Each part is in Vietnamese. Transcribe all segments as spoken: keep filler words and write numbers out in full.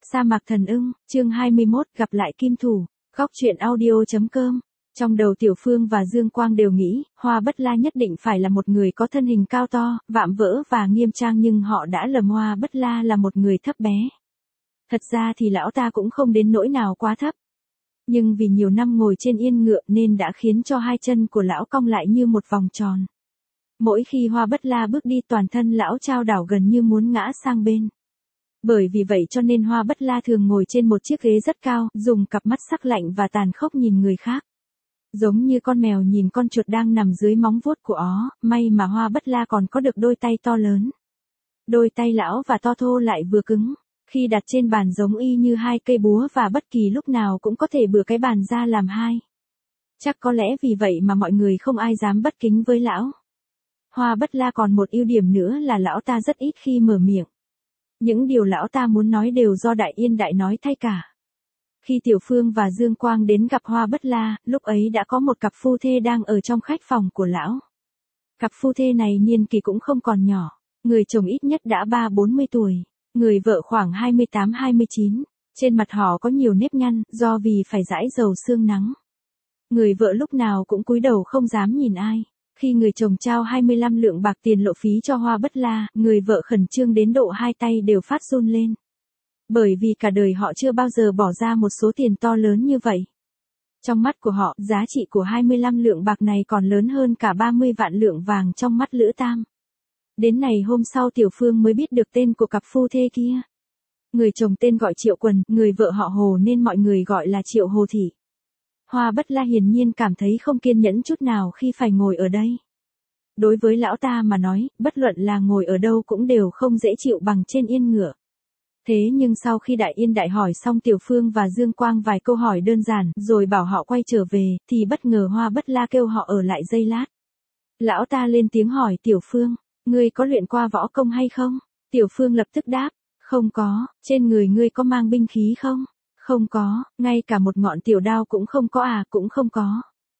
Sa mạc thần ưng, chương hai mươi mốt, gặp lại kim thủ, góc truyện audio.com. Trong đầu Tiểu Phương và Dương Quang đều nghĩ, Hoa Bất La nhất định phải là một người có thân hình cao to, vạm vỡ và nghiêm trang, nhưng họ đã lầm Hoa Bất La là một người thấp bé. Thật ra thì lão ta cũng không đến nỗi nào quá thấp. Nhưng vì nhiều năm ngồi trên yên ngựa nên đã khiến cho hai chân của lão cong lại như một vòng tròn. Mỗi khi Hoa Bất La bước đi, toàn thân lão chao đảo gần như muốn ngã sang bên. Bởi vì vậy cho nên Hoa Bất La thường ngồi trên một chiếc ghế rất cao, dùng cặp mắt sắc lạnh và tàn khốc nhìn người khác. Giống như con mèo nhìn con chuột đang nằm dưới móng vuốt của ó, may mà Hoa Bất La còn có được đôi tay to lớn. Đôi tay lão và to thô lại vừa cứng, khi đặt trên bàn giống y như hai cây búa và bất kỳ lúc nào cũng có thể bừa cái bàn ra làm hai. Chắc có lẽ vì vậy mà mọi người không ai dám bất kính với lão. Hoa Bất La còn một ưu điểm nữa là lão ta rất ít khi mở miệng. Những điều lão ta muốn nói đều do Đại Yên Đại nói thay cả. Khi Tiểu Phương và Dương Quang đến gặp Hoa Bất La, lúc ấy đã có một cặp phu thê đang ở trong khách phòng của lão. Cặp phu thê này niên kỷ cũng không còn nhỏ, người chồng ít nhất đã ba bốn mươi tuổi, người vợ khoảng hai mươi tám hai mươi chín, trên mặt họ có nhiều nếp nhăn, do vì phải rãi dầu sương nắng. Người vợ lúc nào cũng cúi đầu không dám nhìn ai. Khi người chồng trao hai mươi lăm lượng bạc tiền lộ phí cho Hoa Bất La, người vợ khẩn trương đến độ hai tay đều phát run lên. Bởi vì cả đời họ chưa bao giờ bỏ ra một số tiền to lớn như vậy. Trong mắt của họ, giá trị của hai mươi lăm lượng bạc này còn lớn hơn cả ba mươi vạn lượng vàng trong mắt Lữ Tam. Đến ngày hôm sau Tiểu Phương mới biết được tên của cặp phu thê kia. Người chồng tên gọi Triệu Quần, người vợ họ Hồ nên mọi người gọi là Triệu Hồ Thị. Hoa Bất La hiển nhiên cảm thấy không kiên nhẫn chút nào khi phải ngồi ở đây. Đối với lão ta mà nói, bất luận là ngồi ở đâu cũng đều không dễ chịu bằng trên yên ngựa. Thế nhưng sau khi Đại Yên Đại hỏi xong Tiểu Phương và Dương Quang vài câu hỏi đơn giản rồi bảo họ quay trở về, thì bất ngờ Hoa Bất La kêu họ ở lại giây lát. Lão ta lên tiếng hỏi Tiểu Phương, ngươi có luyện qua võ công hay không? Tiểu Phương lập tức đáp, không có. Trên người ngươi có mang binh khí không? Không có, ngay cả một ngọn tiểu đao cũng không có à, cũng không có.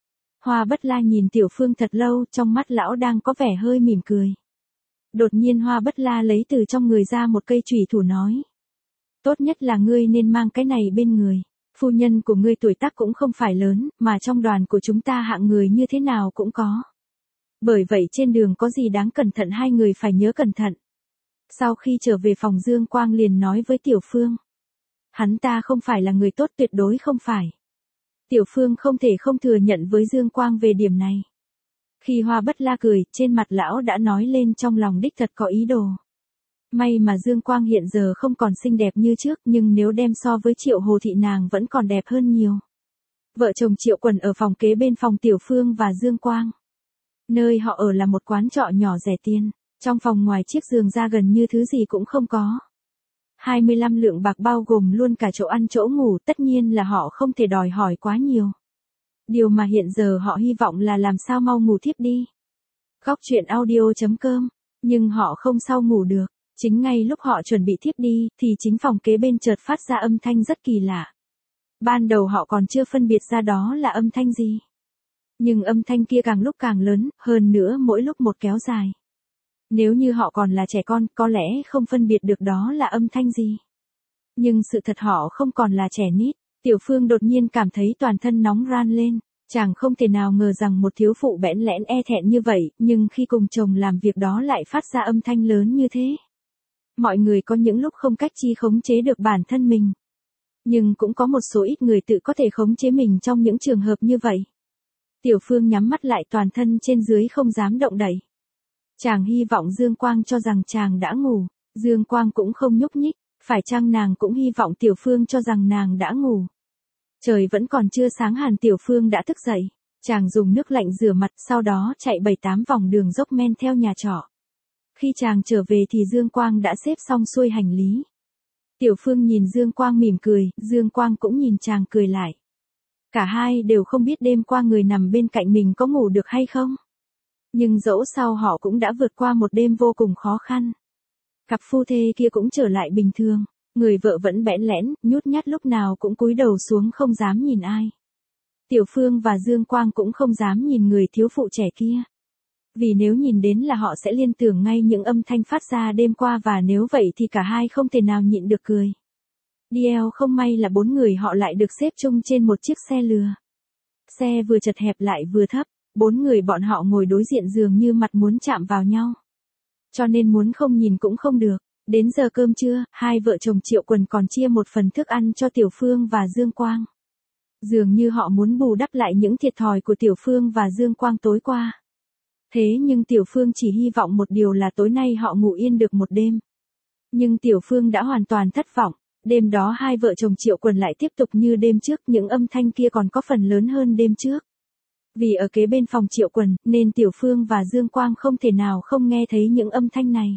Hoa Bất La nhìn Tiểu Phương thật lâu, trong mắt lão đang có vẻ hơi mỉm cười. Đột nhiên Hoa Bất La lấy từ trong người ra một cây chùy thủ nói. Tốt nhất là ngươi nên mang cái này bên người. Phu nhân của ngươi tuổi tác cũng không phải lớn, mà trong đoàn của chúng ta hạng người như thế nào cũng có. Bởi vậy trên đường có gì đáng cẩn thận hai người phải nhớ cẩn thận. Sau khi trở về phòng Dương Quang liền nói với Tiểu Phương. Hắn ta không phải là người tốt, tuyệt đối không phải. Tiểu Phương không thể không thừa nhận với Dương Quang về điểm này. Khi Hoa Bất La cười, trên mặt lão đã nói lên trong lòng đích thật có ý đồ. May mà Dương Quang hiện giờ không còn xinh đẹp như trước, nhưng nếu đem so với Triệu Hồ Thị nàng vẫn còn đẹp hơn nhiều. Vợ chồng Triệu Quần ở phòng kế bên phòng Tiểu Phương và Dương Quang. Nơi họ ở là một quán trọ nhỏ rẻ tiền, trong phòng ngoài chiếc giường ra gần như thứ gì cũng không có. hai mươi lăm lượng bạc bao gồm luôn cả chỗ ăn chỗ ngủ, tất nhiên là họ không thể đòi hỏi quá nhiều. Điều mà hiện giờ họ hy vọng là làm sao mau ngủ thiếp đi. Góc truyện audio.com, nhưng họ không sao ngủ được. Chính ngay lúc họ chuẩn bị thiếp đi, thì chính phòng kế bên chợt phát ra âm thanh rất kỳ lạ. Ban đầu họ còn chưa phân biệt ra đó là âm thanh gì. Nhưng âm thanh kia càng lúc càng lớn, hơn nữa mỗi lúc một kéo dài. Nếu như họ còn là trẻ con, có lẽ không phân biệt được đó là âm thanh gì. Nhưng sự thật họ không còn là trẻ nít. Tiểu Phương đột nhiên cảm thấy toàn thân nóng ran lên. Chàng không thể nào ngờ rằng một thiếu phụ bẽn lẽn e thẹn như vậy, nhưng khi cùng chồng làm việc đó lại phát ra âm thanh lớn như thế. Mọi người có những lúc không cách chi khống chế được bản thân mình. Nhưng cũng có một số ít người tự có thể khống chế mình trong những trường hợp như vậy. Tiểu Phương nhắm mắt lại, toàn thân trên dưới không dám động đậy. Chàng hy vọng Dương Quang cho rằng chàng đã ngủ. Dương Quang cũng không nhúc nhích. Phải chăng nàng cũng hy vọng Tiểu Phương cho rằng nàng đã ngủ. Trời vẫn còn chưa sáng hẳn Tiểu Phương đã thức dậy. Chàng dùng nước lạnh rửa mặt, sau đó chạy bảy tám vòng đường dốc men theo nhà trọ. Khi chàng trở về thì Dương Quang đã xếp xong xuôi hành lý. Tiểu Phương nhìn Dương Quang mỉm cười, Dương Quang cũng nhìn chàng cười lại. Cả hai đều không biết đêm qua người nằm bên cạnh mình có ngủ được hay không. Nhưng dẫu sao họ cũng đã vượt qua một đêm vô cùng khó khăn. Cặp phu thê kia cũng trở lại bình thường. Người vợ vẫn bẽn lẽn, nhút nhát lúc nào cũng cúi đầu xuống không dám nhìn ai. Tiểu Phương và Dương Quang cũng không dám nhìn người thiếu phụ trẻ kia. Vì nếu nhìn đến là họ sẽ liên tưởng ngay những âm thanh phát ra đêm qua, và nếu vậy thì cả hai không thể nào nhịn được cười. Đi eo không may là bốn người họ lại được xếp chung trên một chiếc xe lừa. Xe vừa chật hẹp lại vừa thấp, bốn người bọn họ ngồi đối diện dường như mặt muốn chạm vào nhau. Cho nên muốn không nhìn cũng không được. Đến giờ cơm trưa, hai vợ chồng Triệu Quần còn chia một phần thức ăn cho Tiểu Phương và Dương Quang. Dường như họ muốn bù đắp lại những thiệt thòi của Tiểu Phương và Dương Quang tối qua. Thế nhưng Tiểu Phương chỉ hy vọng một điều là tối nay họ ngủ yên được một đêm. Nhưng Tiểu Phương đã hoàn toàn thất vọng. Đêm đó hai vợ chồng Triệu Quần lại tiếp tục như đêm trước, những âm thanh kia còn có phần lớn hơn đêm trước. Vì ở kế bên phòng Triệu Quần, nên Tiểu Phương và Dương Quang không thể nào không nghe thấy những âm thanh này.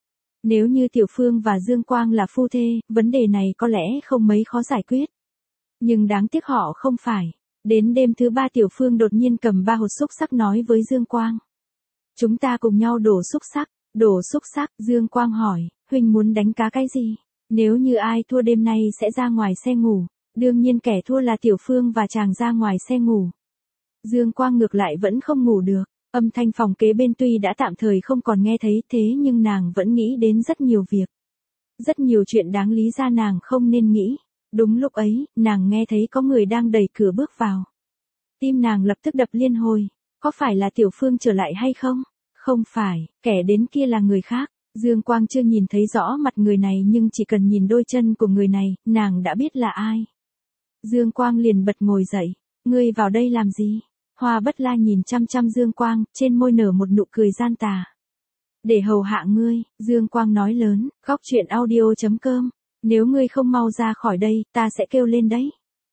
Nếu như Tiểu Phương và Dương Quang là phu thê, vấn đề này có lẽ không mấy khó giải quyết. Nhưng đáng tiếc họ không phải. Đến đêm thứ ba Tiểu Phương đột nhiên cầm ba hột xúc xắc nói với Dương Quang. Chúng ta cùng nhau đổ xúc xắc. Đổ xúc xắc, Dương Quang hỏi, huynh muốn đánh cá cái gì? Nếu như ai thua đêm nay sẽ ra ngoài xe ngủ. Đương nhiên kẻ thua là Tiểu Phương và chàng ra ngoài xe ngủ. Dương Quang ngược lại vẫn không ngủ được. Âm thanh phòng kế bên tuy đã tạm thời không còn nghe thấy, thế nhưng nàng vẫn nghĩ đến rất nhiều việc. Rất nhiều chuyện đáng lý ra nàng không nên nghĩ. Đúng lúc ấy, nàng nghe thấy có người đang đẩy cửa bước vào. Tim nàng lập tức đập liên hồi. Có phải là Tiểu Phương trở lại hay không? Không phải, kẻ đến kia là người khác. Dương Quang chưa nhìn thấy rõ mặt người này nhưng chỉ cần nhìn đôi chân của người này, nàng đã biết là ai. Dương Quang liền bật ngồi dậy. Ngươi vào đây làm gì? Hoa Bất La nhìn chăm chăm Dương Quang, trên môi nở một nụ cười gian tà. Để hầu hạ ngươi, Dương Quang nói lớn, góc chuyện audio chấm com. Nếu ngươi không mau ra khỏi đây, ta sẽ kêu lên đấy.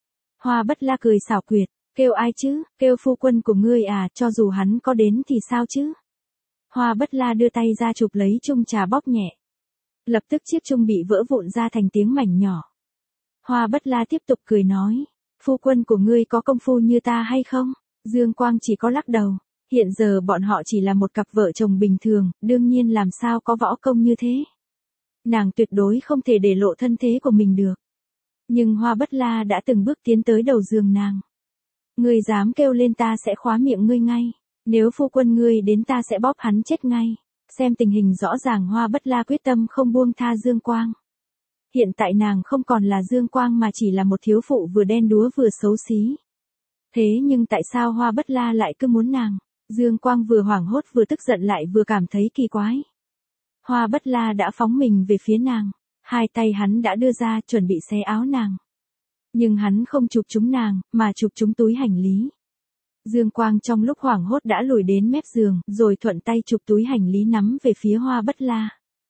Hoa Bất La cười xảo quyệt, kêu ai chứ, kêu phu quân của ngươi à, cho dù hắn có đến thì sao chứ? Hoa Bất La đưa tay ra chụp lấy chung trà bóp nhẹ. Lập tức chiếc chung bị vỡ vụn ra thành tiếng mảnh nhỏ. Hoa Bất La tiếp tục cười nói, phu quân của ngươi có công phu như ta hay không? Dương Quang chỉ có lắc đầu. Hiện giờ bọn họ chỉ là một cặp vợ chồng bình thường, đương nhiên làm sao có võ công như thế. Nàng tuyệt đối không thể để lộ thân thế của mình được. Nhưng Hoa Bất La đã từng bước tiến tới đầu giường nàng. Ngươi dám kêu lên ta sẽ khóa miệng ngươi ngay. Nếu phu quân ngươi đến ta sẽ bóp hắn chết ngay. Xem tình hình rõ ràng Hoa Bất La quyết tâm không buông tha Dương Quang. Hiện tại nàng không còn là Dương Quang mà chỉ là một thiếu phụ vừa đen đúa vừa xấu xí. Thế nhưng tại sao Hoa Bất La lại cứ muốn nàng? Dương Quang vừa hoảng hốt vừa tức giận lại vừa cảm thấy kỳ quái. Hoa Bất La đã phóng mình về phía nàng. Hai tay hắn đã đưa ra chuẩn bị xé áo nàng. Nhưng hắn không chụp trúng nàng, mà chụp trúng túi hành lý. Dương Quang trong lúc hoảng hốt đã lùi đến mép giường, rồi thuận tay chụp túi hành lý nắm về phía Hoa Bất La.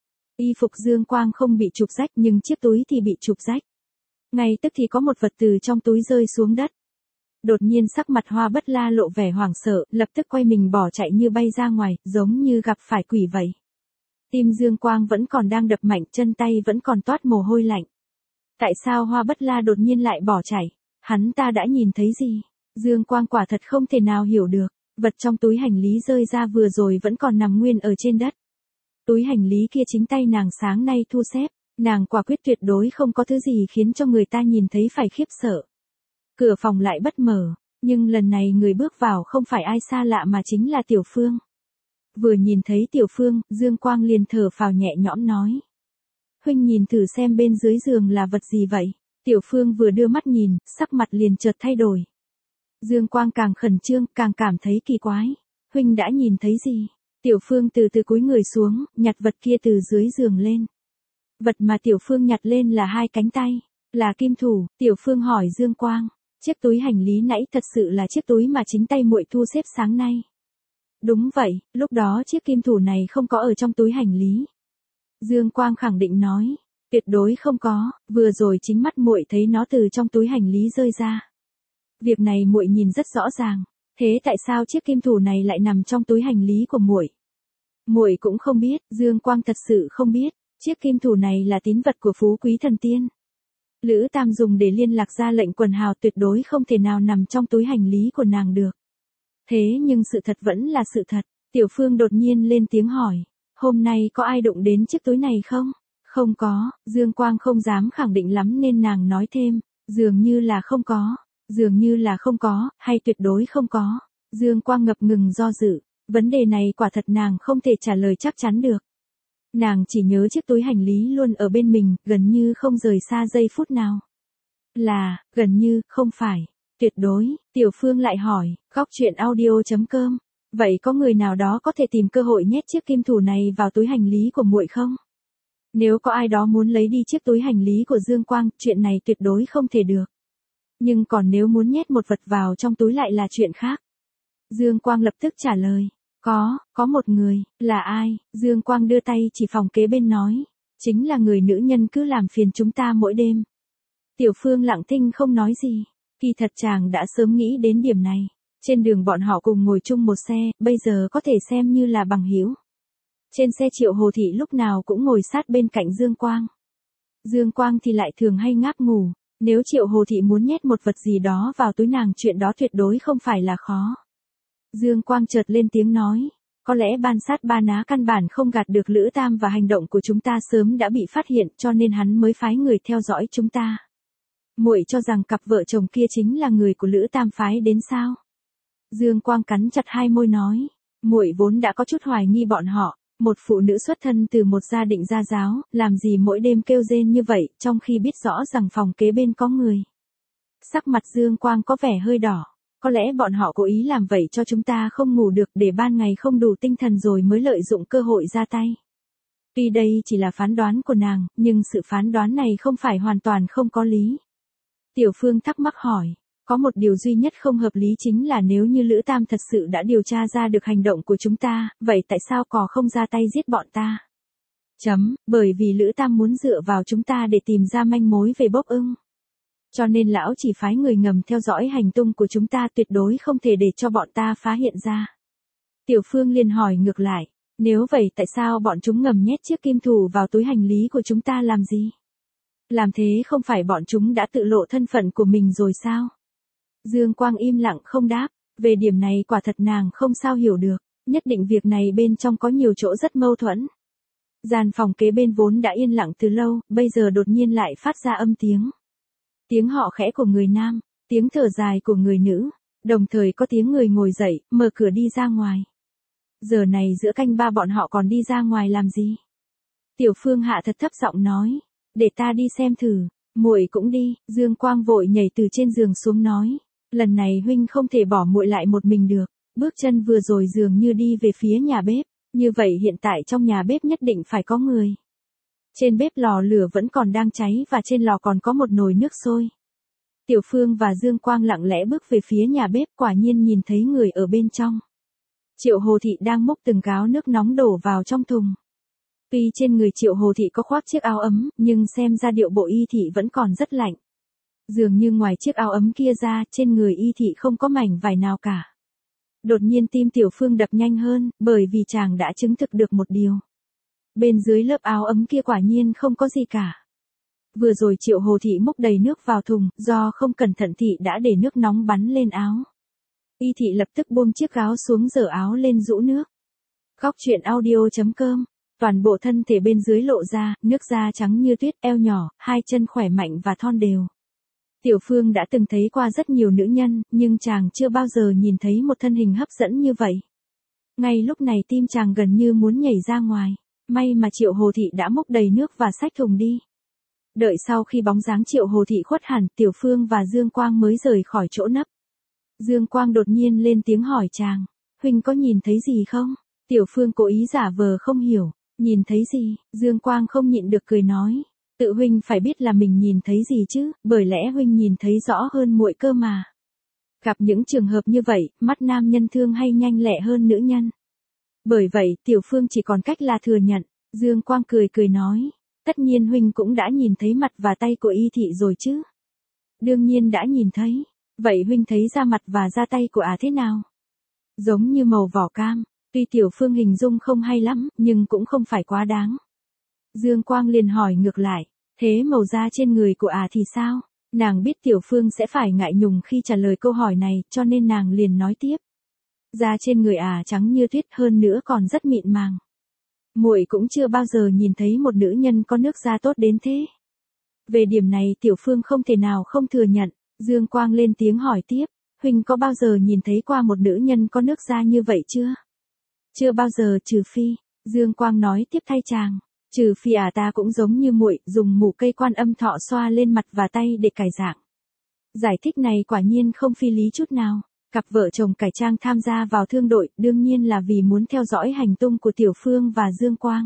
Y phục Dương Quang không bị chụp rách nhưng chiếc túi thì bị chụp rách. Ngay tức thì có một vật từ trong túi rơi xuống đất. Đột nhiên sắc mặt Hoa Bất La lộ vẻ hoảng sợ, lập tức quay mình bỏ chạy như bay ra ngoài, giống như gặp phải quỷ vậy. Tim Dương Quang vẫn còn đang đập mạnh, chân tay vẫn còn toát mồ hôi lạnh. Tại sao Hoa Bất La đột nhiên lại bỏ chạy? Hắn ta đã nhìn thấy gì? Dương Quang quả thật không thể nào hiểu được. Vật trong túi hành lý rơi ra vừa rồi vẫn còn nằm nguyên ở trên đất. Túi hành lý kia chính tay nàng sáng nay thu xếp. Nàng quả quyết tuyệt đối không có thứ gì khiến cho người ta nhìn thấy phải khiếp sợ. Cửa phòng lại bất mở, nhưng lần này người bước vào không phải ai xa lạ mà chính là Tiểu Phương. Vừa nhìn thấy Tiểu Phương, Dương Quang liền thở phào nhẹ nhõm nói. Huynh nhìn thử xem bên dưới giường là vật gì vậy? Tiểu Phương vừa đưa mắt nhìn, sắc mặt liền chợt thay đổi. Dương Quang càng khẩn trương, càng cảm thấy kỳ quái. Huynh đã nhìn thấy gì? Tiểu Phương từ từ cúi người xuống, nhặt vật kia từ dưới giường lên. Vật mà Tiểu Phương nhặt lên là hai cánh tay. Là kim thủ, Tiểu Phương hỏi Dương Quang. Chiếc túi hành lý nãy thật sự là chiếc túi mà chính tay muội thu xếp sáng nay. Đúng vậy, lúc đó chiếc kim thủ này không có ở trong túi hành lý. Dương Quang khẳng định nói, tuyệt đối không có, vừa rồi chính mắt muội thấy nó từ trong túi hành lý rơi ra. Việc này muội nhìn rất rõ ràng, thế tại sao chiếc kim thủ này lại nằm trong túi hành lý của muội? Muội cũng không biết, Dương Quang thật sự không biết, chiếc kim thủ này là tín vật của Phú Quý Thần Tiên. Lữ Tam dùng để liên lạc ra lệnh quần hào tuyệt đối không thể nào nằm trong túi hành lý của nàng được. Thế nhưng sự thật vẫn là sự thật. Tiểu Phương đột nhiên lên tiếng hỏi. Hôm nay có ai đụng đến chiếc túi này không? Không có, Dương Quang không dám khẳng định lắm nên nàng nói thêm. Dường như là không có, dường như là không có, hay tuyệt đối không có. Dương Quang ngập ngừng do dự. Vấn đề này quả thật nàng không thể trả lời chắc chắn được. Nàng chỉ nhớ chiếc túi hành lý luôn ở bên mình, gần như không rời xa giây phút nào. Là, gần như, không phải. Tuyệt đối, Tiểu Phương lại hỏi, góc chuyện audio.com. Vậy có người nào đó có thể tìm cơ hội nhét chiếc kim thủ này vào túi hành lý của muội không? Nếu có ai đó muốn lấy đi chiếc túi hành lý của Dương Quang, chuyện này tuyệt đối không thể được. Nhưng còn nếu muốn nhét một vật vào trong túi lại là chuyện khác. Dương Quang lập tức trả lời. Có, có một người, là ai? Dương Quang đưa tay chỉ phòng kế bên nói. Chính là người nữ nhân cứ làm phiền chúng ta mỗi đêm. Tiểu Phương lặng thinh không nói gì. Kỳ thật chàng đã sớm nghĩ đến điểm này. Trên đường bọn họ cùng ngồi chung một xe, bây giờ có thể xem như là bằng hữu. Trên xe Triệu Hồ Thị lúc nào cũng ngồi sát bên cạnh Dương Quang. Dương Quang thì lại thường hay ngáp ngủ. Nếu Triệu Hồ Thị muốn nhét một vật gì đó vào túi nàng, chuyện đó tuyệt đối không phải là khó. Dương Quang chợt lên tiếng nói. Có lẽ ban sát ba ná căn bản không gạt được Lữ Tam và hành động của chúng ta sớm đã bị phát hiện, cho nên hắn mới phái người theo dõi chúng ta. Muội cho rằng cặp vợ chồng kia chính là người của Lữ Tam phái đến sao? Dương Quang cắn chặt hai môi nói. Muội vốn đã có chút hoài nghi bọn họ. Một phụ nữ xuất thân từ một gia đình gia giáo, làm gì mỗi đêm kêu rên như vậy, trong khi biết rõ rằng phòng kế bên có người. Sắc mặt Dương Quang có vẻ hơi đỏ. Có lẽ bọn họ cố ý làm vậy cho chúng ta không ngủ được, để ban ngày không đủ tinh thần rồi mới lợi dụng cơ hội ra tay. Tuy đây chỉ là phán đoán của nàng, nhưng sự phán đoán này không phải hoàn toàn không có lý. Tiểu Phương thắc mắc hỏi. Có một điều duy nhất không hợp lý, chính là nếu như Lữ Tam thật sự đã điều tra ra được hành động của chúng ta, vậy tại sao cò không ra tay giết bọn ta? Chấm, bởi vì Lữ Tam muốn dựa vào chúng ta để tìm ra manh mối về Bốc Ưng. Cho nên lão chỉ phái người ngầm theo dõi hành tung của chúng ta, tuyệt đối không thể để cho bọn ta phá hiện ra. Tiểu Phương liền hỏi ngược lại, nếu vậy tại sao bọn chúng ngầm nhét chiếc kim thủ vào túi hành lý của chúng ta làm gì? Làm thế không phải bọn chúng đã tự lộ thân phận của mình rồi sao? Dương Quang im lặng không đáp, về điểm này quả thật nàng không sao hiểu được, nhất định việc này bên trong có nhiều chỗ rất mâu thuẫn. Gian phòng kế bên vốn đã yên lặng từ lâu, bây giờ đột nhiên lại phát ra âm tiếng. Tiếng họ khẽ của người nam, tiếng thở dài của người nữ, đồng thời có tiếng người ngồi dậy, mở cửa đi ra ngoài. Giờ này giữa canh ba bọn họ còn đi ra ngoài làm gì? Tiểu Phương hạ thật thấp giọng nói, để ta đi xem thử. Muội cũng đi. Dương Quang vội nhảy từ trên giường xuống nói, lần này huynh không thể bỏ muội lại một mình được. Bước chân vừa rồi dường như đi về phía nhà bếp, như vậy hiện tại trong nhà bếp nhất định phải có người. Trên bếp lò lửa vẫn còn đang cháy và trên lò còn có một nồi nước sôi. Tiểu Phương và Dương Quang lặng lẽ bước về phía nhà bếp, quả nhiên nhìn thấy người ở bên trong. Triệu Hồ Thị đang múc từng gáo nước nóng đổ vào trong thùng. Tuy trên người Triệu Hồ Thị có khoác chiếc áo ấm, nhưng xem ra điệu bộ y thị vẫn còn rất lạnh. Dường như ngoài chiếc áo ấm kia ra, trên người y thị không có mảnh vải nào cả. Đột nhiên tim Tiểu Phương đập nhanh hơn, bởi vì chàng đã chứng thực được một điều. Bên dưới lớp áo ấm kia quả nhiên không có gì cả. Vừa rồi Triệu Hồ Thị múc đầy nước vào thùng, do không cẩn thận thị đã để nước nóng bắn lên áo. Y thị lập tức buông chiếc áo xuống, giở áo lên rũ nước. Góc chuyện audio.com. Toàn bộ thân thể bên dưới lộ ra, nước da trắng như tuyết, eo nhỏ, hai chân khỏe mạnh và thon đều. Tiểu Phương đã từng thấy qua rất nhiều nữ nhân, nhưng chàng chưa bao giờ nhìn thấy một thân hình hấp dẫn như vậy. Ngay lúc này tim chàng gần như muốn nhảy ra ngoài. May mà Triệu Hồ Thị đã múc đầy nước và xách thùng đi. Đợi sau khi bóng dáng Triệu Hồ Thị khuất hẳn, Tiểu Phương và Dương Quang mới rời khỏi chỗ nấp. Dương Quang đột nhiên lên tiếng hỏi chàng, huynh có nhìn thấy gì không? Tiểu Phương cố ý giả vờ không hiểu. Nhìn thấy gì? Dương Quang không nhịn được cười nói. Tự huynh phải biết là mình nhìn thấy gì chứ, bởi lẽ huynh nhìn thấy rõ hơn muội cơ mà. Gặp những trường hợp như vậy, mắt nam nhân thương hay nhanh lẹ hơn nữ nhân. Bởi vậy, Tiểu Phương chỉ còn cách là thừa nhận. Dương Quang cười cười nói. Tất nhiên huynh cũng đã nhìn thấy mặt và tay của y thị rồi chứ. Đương nhiên đã nhìn thấy. Vậy huynh thấy da mặt và da tay của ả thế nào? Giống như màu vỏ cam. Tuy Tiểu Phương hình dung không hay lắm, nhưng cũng không phải quá đáng. Dương Quang liền hỏi ngược lại, thế màu da trên người của ả thì sao? Nàng biết Tiểu Phương sẽ phải ngại nhùng khi trả lời câu hỏi này, cho nên nàng liền nói tiếp. Da trên người ả trắng như tuyết, hơn nữa còn rất mịn màng. Muội cũng chưa bao giờ nhìn thấy một nữ nhân có nước da tốt đến thế. Về điểm này Tiểu Phương không thể nào không thừa nhận. Dương Quang lên tiếng hỏi tiếp, huynh có bao giờ nhìn thấy qua một nữ nhân có nước da như vậy chưa? Chưa bao giờ, trừ phi. Dương Quang nói tiếp thay chàng. Trừ phi à ta cũng giống như muội, dùng mủ cây quan âm thọ xoa lên mặt và tay để cải dạng. Giải thích này quả nhiên không phi lý chút nào. Cặp vợ chồng cải trang tham gia vào thương đội, đương nhiên là vì muốn theo dõi hành tung của Tiểu Phương và Dương Quang.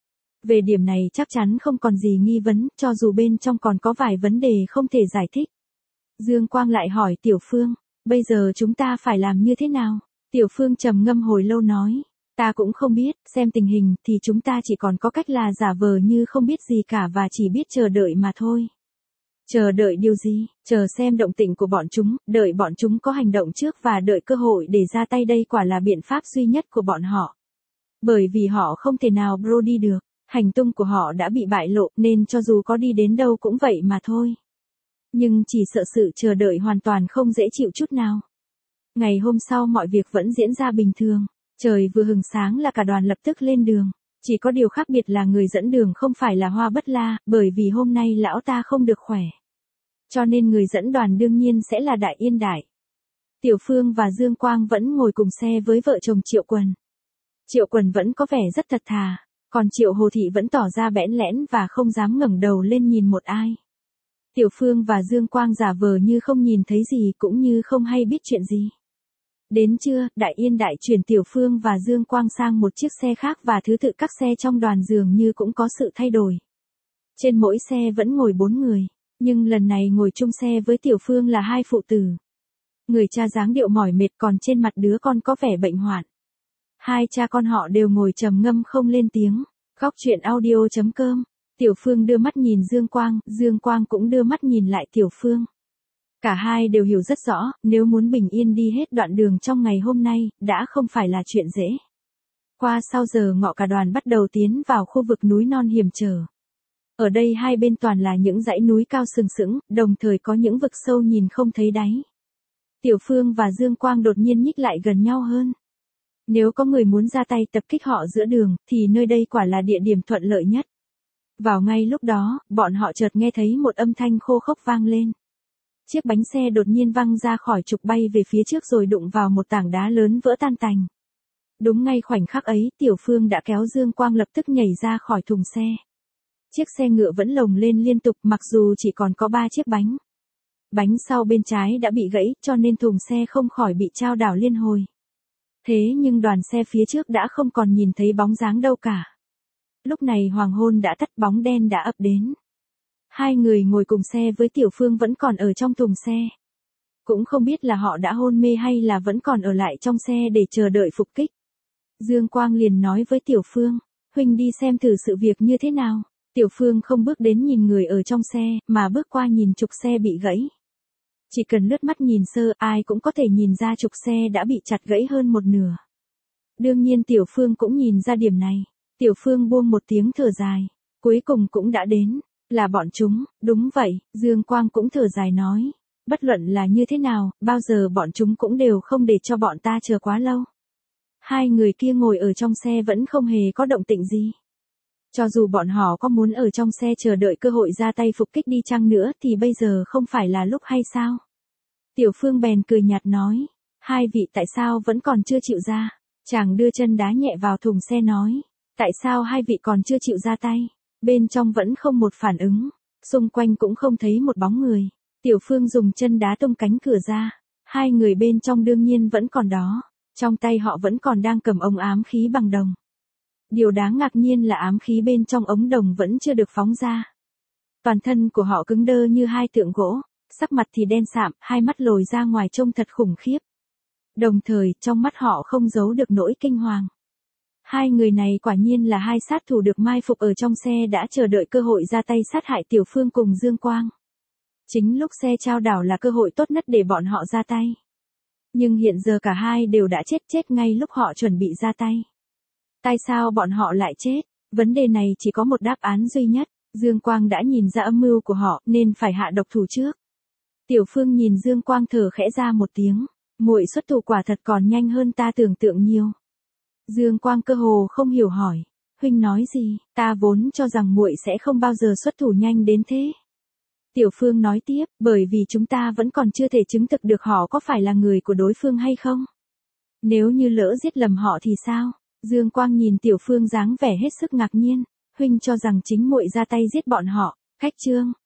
Về điểm này chắc chắn không còn gì nghi vấn, cho dù bên trong còn có vài vấn đề không thể giải thích. Dương Quang lại hỏi Tiểu Phương, bây giờ chúng ta phải làm như thế nào? Tiểu Phương trầm ngâm hồi lâu nói, ta cũng không biết, xem tình hình thì chúng ta chỉ còn có cách là giả vờ như không biết gì cả và chỉ biết chờ đợi mà thôi. Chờ đợi điều gì? Chờ xem động tĩnh của bọn chúng, đợi bọn chúng có hành động trước và đợi cơ hội để ra tay, đây quả là biện pháp duy nhất của bọn họ. Bởi vì họ không thể nào bro đi được, hành tung của họ đã bị bại lộ nên cho dù có đi đến đâu cũng vậy mà thôi. Nhưng chỉ sợ sự chờ đợi hoàn toàn không dễ chịu chút nào. Ngày hôm sau mọi việc vẫn diễn ra bình thường, trời vừa hừng sáng là cả đoàn lập tức lên đường. Chỉ có điều khác biệt là người dẫn đường không phải là Hoa Bất La, bởi vì hôm nay lão ta không được khỏe. Cho nên người dẫn đoàn đương nhiên sẽ là Đại Yên Đại. Tiểu Phương và Dương Quang vẫn ngồi cùng xe với vợ chồng Triệu Quần. Triệu Quần vẫn có vẻ rất thật thà, còn Triệu Hồ Thị vẫn tỏ ra bẽn lẽn và không dám ngẩng đầu lên nhìn một ai. Tiểu Phương và Dương Quang giả vờ như không nhìn thấy gì cũng như không hay biết chuyện gì. Đến trưa, Đại Yên Đại chuyển Tiểu Phương và Dương Quang sang một chiếc xe khác và thứ tự các xe trong đoàn dường như cũng có sự thay đổi. Trên mỗi xe vẫn ngồi bốn người, nhưng lần này ngồi chung xe với Tiểu Phương là hai phụ tử. Người cha dáng điệu mỏi mệt còn trên mặt đứa con có vẻ bệnh hoạn. Hai cha con họ đều ngồi trầm ngâm không lên tiếng. Góc truyện audio chấm com. Tiểu Phương đưa mắt nhìn Dương Quang, Dương Quang cũng đưa mắt nhìn lại Tiểu Phương. Cả hai đều hiểu rất rõ, nếu muốn bình yên đi hết đoạn đường trong ngày hôm nay, đã không phải là chuyện dễ. Qua sau giờ ngọ cả đoàn bắt đầu tiến vào khu vực núi non hiểm trở. Ở đây hai bên toàn là những dãy núi cao sừng sững, đồng thời có những vực sâu nhìn không thấy đáy. Tiểu Phương và Dương Quang đột nhiên nhích lại gần nhau hơn. Nếu có người muốn ra tay tập kích họ giữa đường, thì nơi đây quả là địa điểm thuận lợi nhất. Vào ngay lúc đó, bọn họ chợt nghe thấy một âm thanh khô khốc vang lên. Chiếc bánh xe đột nhiên văng ra khỏi trục bay về phía trước rồi đụng vào một tảng đá lớn vỡ tan tành. Đúng ngay khoảnh khắc ấy, Tiểu Phương đã kéo Dương Quang lập tức nhảy ra khỏi thùng xe. Chiếc xe ngựa vẫn lồng lên liên tục mặc dù chỉ còn có ba chiếc bánh. Bánh sau bên trái đã bị gãy cho nên thùng xe không khỏi bị chao đảo liên hồi. Thế nhưng đoàn xe phía trước đã không còn nhìn thấy bóng dáng đâu cả. Lúc này hoàng hôn đã tắt, bóng đen đã ập đến. Hai người ngồi cùng xe với Tiểu Phương vẫn còn ở trong thùng xe. Cũng không biết là họ đã hôn mê hay là vẫn còn ở lại trong xe để chờ đợi phục kích. Dương Quang liền nói với Tiểu Phương, huynh đi xem thử sự việc như thế nào. Tiểu Phương không bước đến nhìn người ở trong xe, mà bước qua nhìn trục xe bị gãy. Chỉ cần lướt mắt nhìn sơ, ai cũng có thể nhìn ra trục xe đã bị chặt gãy hơn một nửa. Đương nhiên Tiểu Phương cũng nhìn ra điểm này. Tiểu Phương buông một tiếng thở dài. Cuối cùng cũng đã đến. Là bọn chúng, đúng vậy, Dương Quang cũng thở dài nói. Bất luận là như thế nào, bao giờ bọn chúng cũng đều không để cho bọn ta chờ quá lâu. Hai người kia ngồi ở trong xe vẫn không hề có động tĩnh gì. Cho dù bọn họ có muốn ở trong xe chờ đợi cơ hội ra tay phục kích đi chăng nữa thì bây giờ không phải là lúc hay sao? Tiểu Phương bèn cười nhạt nói. Hai vị tại sao vẫn còn chưa chịu ra? Chàng đưa chân đá nhẹ vào thùng xe nói. Tại sao hai vị còn chưa chịu ra tay? Bên trong vẫn không một phản ứng. Xung quanh cũng không thấy một bóng người. Tiểu Phương dùng chân đá tung cánh cửa ra. Hai người bên trong đương nhiên vẫn còn đó. Trong tay họ vẫn còn đang cầm ống ám khí bằng đồng. Điều đáng ngạc nhiên là ám khí bên trong ống đồng vẫn chưa được phóng ra. Toàn thân của họ cứng đơ như hai tượng gỗ, sắc mặt thì đen sạm, hai mắt lồi ra ngoài trông thật khủng khiếp. Đồng thời, trong mắt họ không giấu được nỗi kinh hoàng. Hai người này quả nhiên là hai sát thủ được mai phục ở trong xe đã chờ đợi cơ hội ra tay sát hại Tiểu Phương cùng Dương Quang. Chính lúc xe chao đảo là cơ hội tốt nhất để bọn họ ra tay. Nhưng hiện giờ cả hai đều đã chết chết ngay lúc họ chuẩn bị ra tay. Tại sao bọn họ lại chết? Vấn đề này chỉ có một đáp án duy nhất. Dương Quang đã nhìn ra âm mưu của họ nên phải hạ độc thủ trước. Tiểu Phương nhìn Dương Quang thở khẽ ra một tiếng. Muội xuất thủ quả thật còn nhanh hơn ta tưởng tượng nhiều. Dương Quang cơ hồ không hiểu hỏi. Huynh nói gì? Ta vốn cho rằng muội sẽ không bao giờ xuất thủ nhanh đến thế. Tiểu Phương nói tiếp, bởi vì chúng ta vẫn còn chưa thể chứng thực được họ có phải là người của đối phương hay không. Nếu như lỡ giết lầm họ thì sao? Dương Quang nhìn Tiểu Phương dáng vẻ hết sức ngạc nhiên, huynh cho rằng chính muội ra tay giết bọn họ, khách trương.